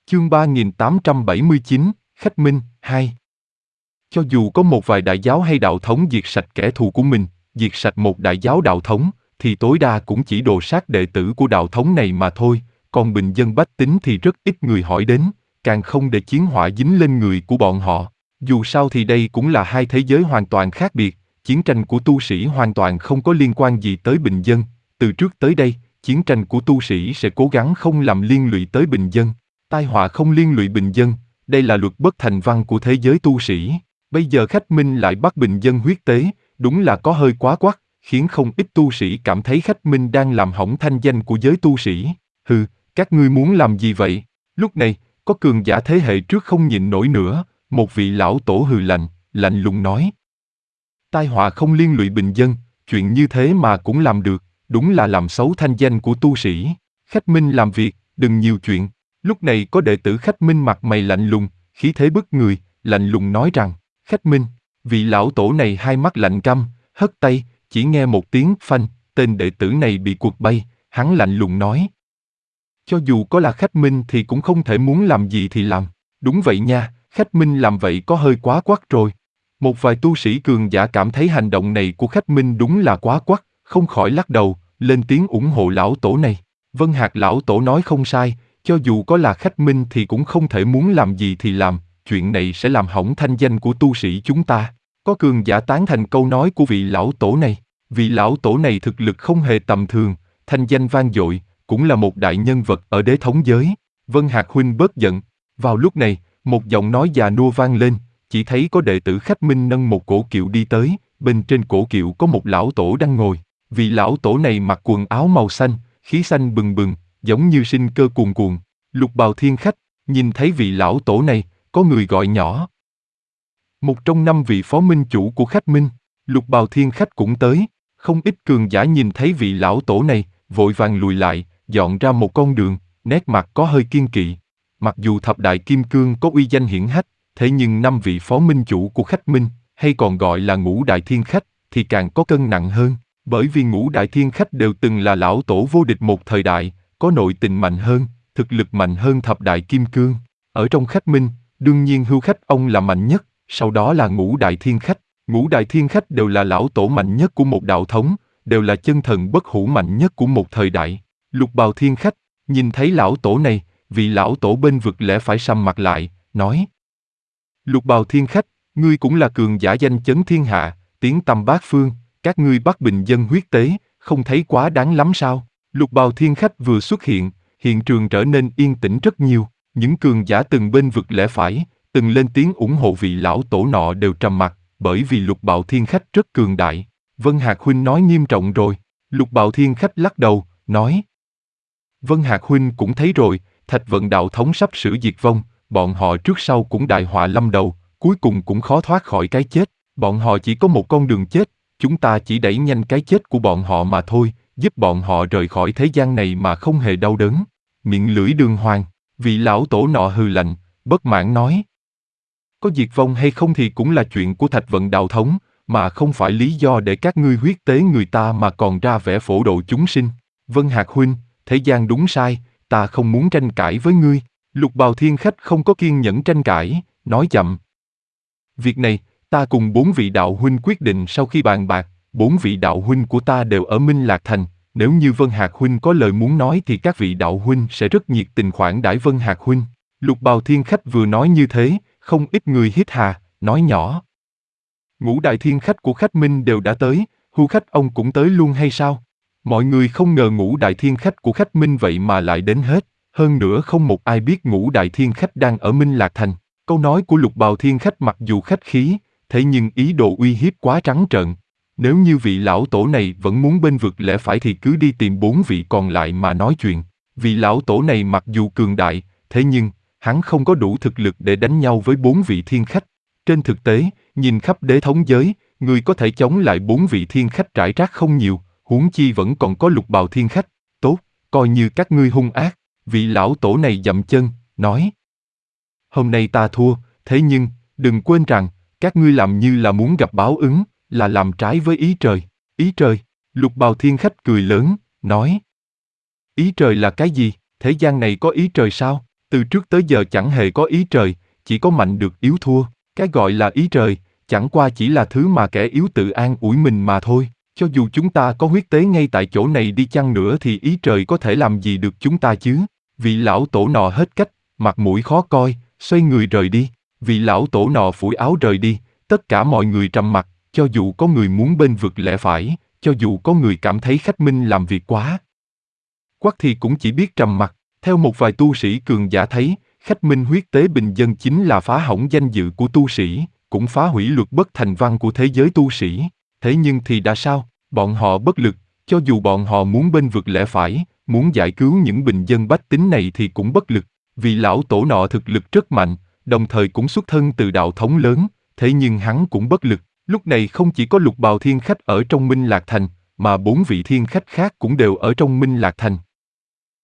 Chương 3879, Khách Minh, 2. Cho dù có một vài đại giáo hay đạo thống diệt sạch kẻ thù của mình, diệt sạch một đại giáo đạo thống, thì tối đa cũng chỉ đồ sát đệ tử của đạo thống này mà thôi, còn bình dân bách tính thì rất ít người hỏi đến, càng không để chiến họa dính lên người của bọn họ. Dù sao thì đây cũng là hai thế giới hoàn toàn khác biệt, chiến tranh của tu sĩ hoàn toàn không có liên quan gì tới bình dân, từ trước tới đây, chiến tranh của tu sĩ sẽ cố gắng không làm liên lụy tới bình dân. Tai họa không liên lụy bình dân, đây là luật bất thành văn của thế giới tu sĩ. Bây giờ Khách Minh lại bắt bình dân huyết tế, đúng là có hơi quá quắt, khiến không ít tu sĩ cảm thấy Khách Minh đang làm hỏng thanh danh của giới tu sĩ. Hừ, các ngươi muốn làm gì vậy? Lúc này, có cường giả thế hệ trước không nhịn nổi nữa, một vị lão tổ hừ lạnh lùng nói. Tai họa không liên lụy bình dân, chuyện như thế mà cũng làm được, đúng là làm xấu thanh danh của tu sĩ. Khách Minh làm việc, đừng nhiều chuyện. Lúc này có đệ tử Khách Minh mặt mày lạnh lùng, khí thế bức người, lạnh lùng nói rằng, Khách Minh, vị lão tổ này hai mắt lạnh căm, hất tay, chỉ nghe một tiếng phanh, tên đệ tử này bị quật bay, hắn lạnh lùng nói. Cho dù có là Khách Minh thì cũng không thể muốn làm gì thì làm. Đúng vậy nha, Khách Minh làm vậy có hơi quá quắt rồi. Một vài tu sĩ cường giả cảm thấy hành động này của Khách Minh đúng là quá quắt, không khỏi lắc đầu, lên tiếng ủng hộ lão tổ này. Vân Hạc lão tổ nói không sai, cho dù có là Khách Minh thì cũng không thể muốn làm gì thì làm, chuyện này sẽ làm hỏng thanh danh của tu sĩ chúng ta. Có cường giả tán thành câu nói của vị lão tổ này. Vị lão tổ này thực lực không hề tầm thường, thanh danh vang dội, cũng là một đại nhân vật ở đế thống giới. Vân Hạc huynh bớt giận. Vào lúc này, một giọng nói già nua vang lên, chỉ thấy có đệ tử Khách Minh nâng một cổ kiệu đi tới, bên trên cổ kiệu có một lão tổ đang ngồi. Vị lão tổ này mặc quần áo màu xanh, khí xanh bừng bừng, giống như sinh cơ cuồn cuộn. Lục Bào Thiên Khách, nhìn thấy vị lão tổ này, có người gọi nhỏ. Một trong 5 vị phó minh chủ của Khách Minh, Lục Bào Thiên Khách cũng tới. Không ít cường giả nhìn thấy vị lão tổ này, vội vàng lùi lại, dọn ra một con đường, nét mặt có hơi kiên kỵ. Mặc dù thập đại kim cương có uy danh hiển hách, thế nhưng 5 vị phó minh chủ của Khách Minh, hay còn gọi là Ngũ Đại Thiên Khách, thì càng có cân nặng hơn. Bởi vì Ngũ Đại Thiên Khách đều từng là lão tổ vô địch một thời đại, có nội tình mạnh hơn, thực lực mạnh hơn thập đại kim cương. Ở trong Khách Minh, đương nhiên Hưu Khách ông là mạnh nhất, sau đó là Ngũ Đại Thiên Khách. Ngũ Đại Thiên Khách đều là lão tổ mạnh nhất của một đạo thống, đều là chân thần bất hủ mạnh nhất của một thời đại. Lục Bào Thiên Khách, nhìn thấy lão tổ này, vị lão tổ bên vực lẽ phải sầm mặt lại, nói. Lục Bào Thiên Khách, ngươi cũng là cường giả danh chấn thiên hạ, tiếng tăm bát phương, các ngươi bắt bình dân huyết tế, không thấy quá đáng lắm sao? Lục Bào Thiên Khách vừa xuất hiện, hiện trường trở nên yên tĩnh rất nhiều, những cường giả từng bên vực lẽ phải, từng lên tiếng ủng hộ vị lão tổ nọ đều trầm mặc, bởi vì Lục Bào Thiên Khách rất cường đại. Vân Hạc huynh nói nghiêm trọng rồi. Lục Bào Thiên Khách lắc đầu, nói. Vân Hạc huynh cũng thấy rồi, Thạch Vận đạo thống sắp sửa diệt vong, bọn họ trước sau cũng đại họa lâm đầu, cuối cùng cũng khó thoát khỏi cái chết. Bọn họ chỉ có một con đường chết, chúng ta chỉ đẩy nhanh cái chết của bọn họ mà thôi, giúp bọn họ rời khỏi thế gian này mà không hề đau đớn. Miệng lưỡi đường hoàng, vị lão tổ nọ hừ lạnh, bất mãn nói. Có diệt vong hay không thì cũng là chuyện của Thạch Vận đạo thống, mà không phải lý do để các ngươi huyết tế người ta mà còn ra vẻ phổ độ chúng sinh. Vân Hạc huynh, thế gian đúng sai, ta không muốn tranh cãi với ngươi. Lục Bào Thiên Khách không có kiên nhẫn tranh cãi, nói chậm. Việc này, ta cùng 4 vị đạo huynh quyết định sau khi bàn bạc, 4 vị đạo huynh của ta đều ở Minh Lạc Thành, nếu như Vân Hạc huynh có lời muốn nói thì các vị đạo huynh sẽ rất nhiệt tình khoản đãi Vân Hạc huynh. Lục Bào Thiên Khách vừa nói như thế, không ít người hít hà, nói nhỏ. Ngũ Đại Thiên Khách của Khách Minh đều đã tới, Hưu Khách ông cũng tới luôn hay sao? Mọi người không ngờ Ngũ Đại Thiên Khách của Khách Minh vậy mà lại đến hết, hơn nữa không một ai biết Ngũ Đại Thiên Khách đang ở Minh Lạc Thành. Câu nói của Lục Bào Thiên Khách mặc dù khách khí, thế nhưng ý đồ uy hiếp quá trắng trợn. Nếu như vị lão tổ này vẫn muốn bên vực lẽ phải thì cứ đi tìm 4 vị còn lại mà nói chuyện. Vị lão tổ này mặc dù cường đại, thế nhưng hắn không có đủ thực lực để đánh nhau với 4 vị thiên khách. Trên thực tế, nhìn khắp đế thống giới, người có thể chống lại 4 vị thiên khách rải rác không nhiều, huống chi vẫn còn có Lục Bào Thiên Khách. Tốt, coi như các ngươi hung ác. Vị lão tổ này dậm chân, nói. Hôm nay ta thua, thế nhưng, đừng quên rằng, các ngươi làm như là muốn gặp báo ứng, là làm trái với ý trời. Ý trời, Lục Bào Thiên Khách cười lớn, nói. Ý trời là cái gì? Thế gian này có ý trời sao? Từ trước tới giờ chẳng hề có ý trời, chỉ có mạnh được yếu thua. Cái gọi là ý trời, chẳng qua chỉ là thứ mà kẻ yếu tự an ủi mình mà thôi. Cho dù chúng ta có huyết tế ngay tại chỗ này đi chăng nữa thì ý trời có thể làm gì được chúng ta chứ? Vị lão tổ nọ hết cách, mặt mũi khó coi, xoay người rời đi. Vị lão tổ nọ phủi áo rời đi, tất cả mọi người trầm mặc, cho dù có người muốn bênh vực lẽ phải, cho dù có người cảm thấy Khách Minh làm việc quá quắc thì cũng chỉ biết trầm mặc. Theo một vài tu sĩ cường giả thấy, Khách Minh huyết tế bình dân chính là phá hỏng danh dự của tu sĩ, cũng phá hủy luật bất thành văn của thế giới tu sĩ. Thế nhưng thì đã sao? Bọn họ bất lực, cho dù bọn họ muốn bênh vực lẽ phải, muốn giải cứu những bình dân bách tính này thì cũng bất lực. Vì lão tổ nọ thực lực rất mạnh, đồng thời cũng xuất thân từ đạo thống lớn, thế nhưng hắn cũng bất lực. Lúc này không chỉ có Lục Bào Thiên Khách ở trong Minh Lạc Thành, mà 4 vị thiên khách khác cũng đều ở trong Minh Lạc Thành.